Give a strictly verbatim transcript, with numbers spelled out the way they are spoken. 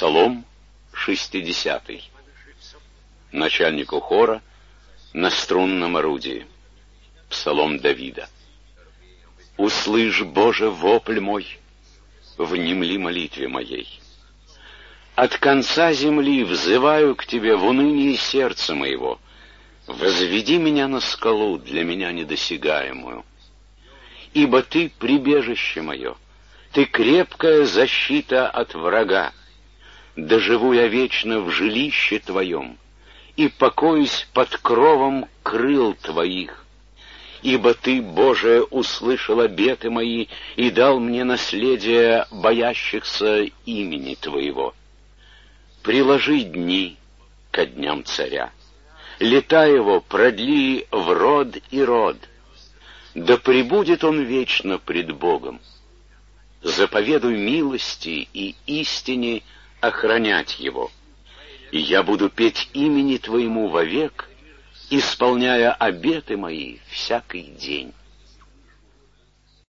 Псалом шестидесятый. Начальнику хора на струнном орудии. Псалом Давида. «Услышь, Боже, вопль мой, внемли молитве моей. От конца земли взываю к Тебе в унынии сердца моего. Возведи меня на скалу, для меня недосягаемую. Ибо Ты прибежище мое, Ты крепкая защита от врага. Доживу я вечно в жилище Твоем и покоюсь под кровом крыл Твоих. Ибо Ты, Боже, услышал обеты мои и дал мне наследие боящихся имени Твоего. Приложи дни ко дням царя, лета его продли в род и род. Да пребудет он вечно пред Богом. Заповедуй милости и истине охранять его. И я буду петь имени Твоему вовек, исполняя обеты мои всякий день.